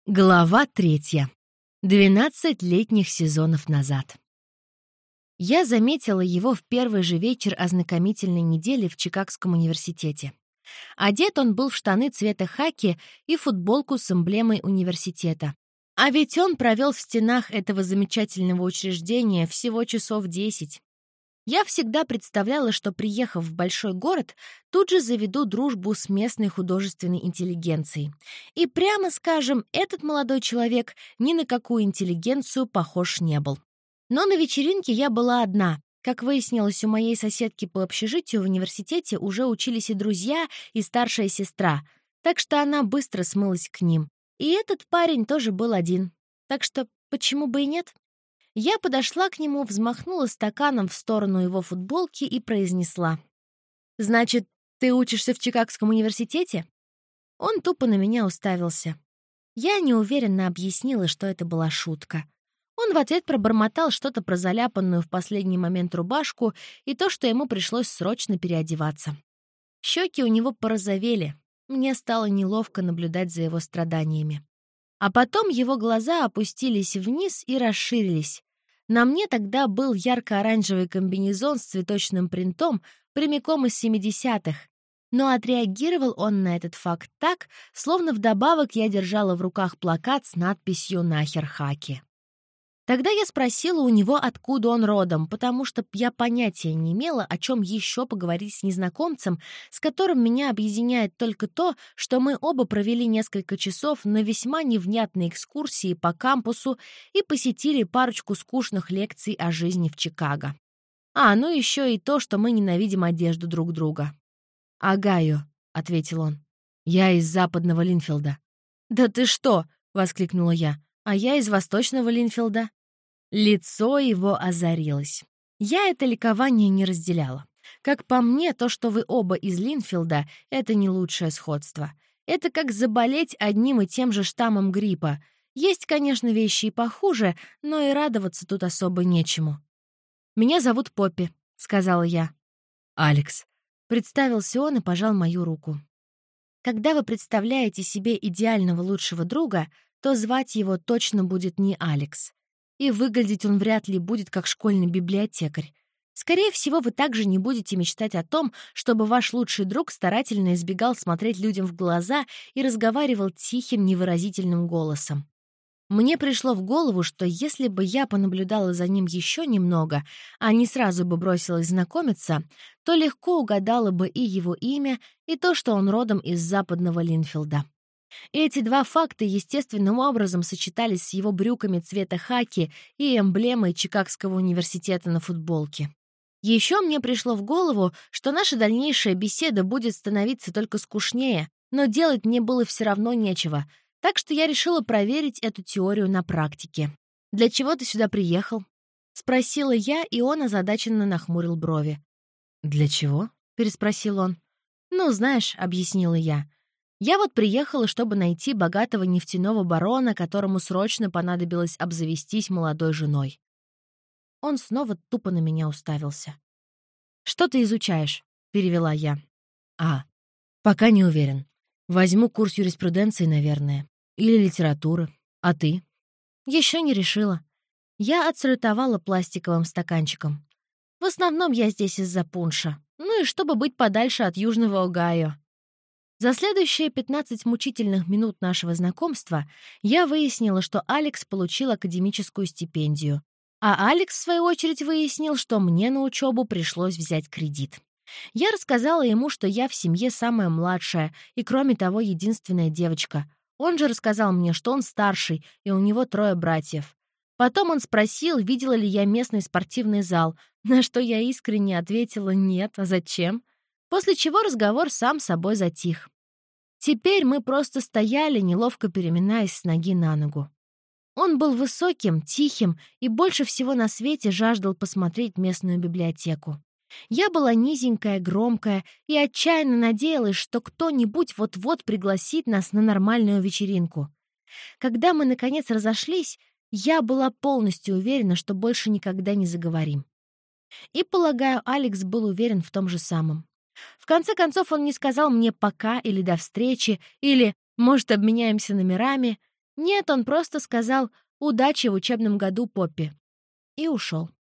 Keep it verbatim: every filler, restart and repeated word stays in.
Глава третья. Двенадцать летних сезонов назад. Я заметила его в первый же вечер ознакомительной недели в Чикагском университете. Одет он был в штаны цвета хаки и футболку с эмблемой университета. А ведь он провел в стенах этого замечательного учреждения всего часов десять. Я всегда представляла, что, приехав в большой город, тут же заведу дружбу с местной художественной интеллигенцией. И прямо скажем, этот молодой человек ни на какую интеллигенцию похож не был. Но на вечеринке я была одна. Как выяснилось, у моей соседки по общежитию в университете уже учились и друзья, и старшая сестра, так что она быстро смылась к ним. И этот парень тоже был один. Так что почему бы и нет? Я подошла к нему, взмахнула стаканом в сторону его футболки и произнесла: «Значит, ты учишься в Чикагском университете?» Он тупо на меня уставился. Я неуверенно объяснила, что это была шутка. Он в ответ пробормотал что-то про заляпанную в последний момент рубашку и то, что ему пришлось срочно переодеваться. Щеки у него порозовели. Мне стало неловко наблюдать за его страданиями. А потом его глаза опустились вниз и расширились. На мне тогда был ярко-оранжевый комбинезон с цветочным принтом прямиком из семидесятых. Но отреагировал он на этот факт так, словно вдобавок я держала в руках плакат с надписью «Нахер хаки». Тогда я спросила у него, откуда он родом, потому что я понятия не имела, о чем еще поговорить с незнакомцем, с которым меня объединяет только то, что мы оба провели несколько часов на весьма невнятной экскурсии по кампусу и посетили парочку скучных лекций о жизни в Чикаго. А, ну еще и то, что мы ненавидим одежду друг друга. «Огайо», — ответил он. «Я из западного Линфилда». «Да ты что?» — воскликнула я. «А я из восточного Линфилда». Лицо его озарилось. Я это ликование не разделяла. Как по мне, то, что вы оба из Линфилда, это не лучшее сходство. Это как заболеть одним и тем же штаммом гриппа. Есть, конечно, вещи и похуже, но и радоваться тут особо нечему. «Меня зовут Поппи», — сказала я. «Алекс», — представился он и пожал мою руку. Когда вы представляете себе идеального лучшего друга, то звать его точно будет не Алекс. И выглядеть он вряд ли будет как школьный библиотекарь. Скорее всего, вы также не будете мечтать о том, чтобы ваш лучший друг старательно избегал смотреть людям в глаза и разговаривал тихим, невыразительным голосом. Мне пришло в голову, что если бы я понаблюдала за ним еще немного, а не сразу бы бросилась знакомиться, то легко угадала бы и его имя, и то, что он родом из западного Линфилда. Эти два факта естественным образом сочетались с его брюками цвета хаки и эмблемой Чикагского университета на футболке. Еще мне пришло в голову, что наша дальнейшая беседа будет становиться только скучнее, но делать мне было все равно нечего, так что я решила проверить эту теорию на практике. «Для чего ты сюда приехал?» — спросила я, и он озадаченно нахмурил брови. «Для чего?» — переспросил он. «Ну, знаешь», — объяснила я, — «я вот приехала, чтобы найти богатого нефтяного барона, которому срочно понадобилось обзавестись молодой женой». Он снова тупо на меня уставился. «Что ты изучаешь?» — перевела я. «А, пока не уверен. Возьму курс юриспруденции, наверное. Или литературы. А ты?» «Еще не решила». Я отсалютовала пластиковым стаканчиком. «В основном я здесь из-за пунша. Ну и чтобы быть подальше от Южного Огайо». За следующие пятнадцать мучительных минут нашего знакомства я выяснила, что Алекс получил академическую стипендию, а Алекс, в свою очередь, выяснил, что мне на учебу пришлось взять кредит. Я рассказала ему, что я в семье самая младшая и, кроме того, единственная девочка. Он же рассказал мне, что он старший, и у него трое братьев. Потом он спросил, видела ли я местный спортивный зал, на что я искренне ответила «нет, а зачем?», после чего разговор сам собой затих. Теперь мы просто стояли, неловко переминаясь с ноги на ногу. Он был высоким, тихим и больше всего на свете жаждал посмотреть местную библиотеку. Я была низенькая, громкая и отчаянно надеялась, что кто-нибудь вот-вот пригласит нас на нормальную вечеринку. Когда мы, наконец, разошлись, я была полностью уверена, что больше никогда не заговорим. И, полагаю, Алекс был уверен в том же самом. В конце концов, он не сказал мне «пока» или «до встречи», или «может, обменяемся номерами». Нет, он просто сказал «удачи в учебном году, Поппи» и ушел.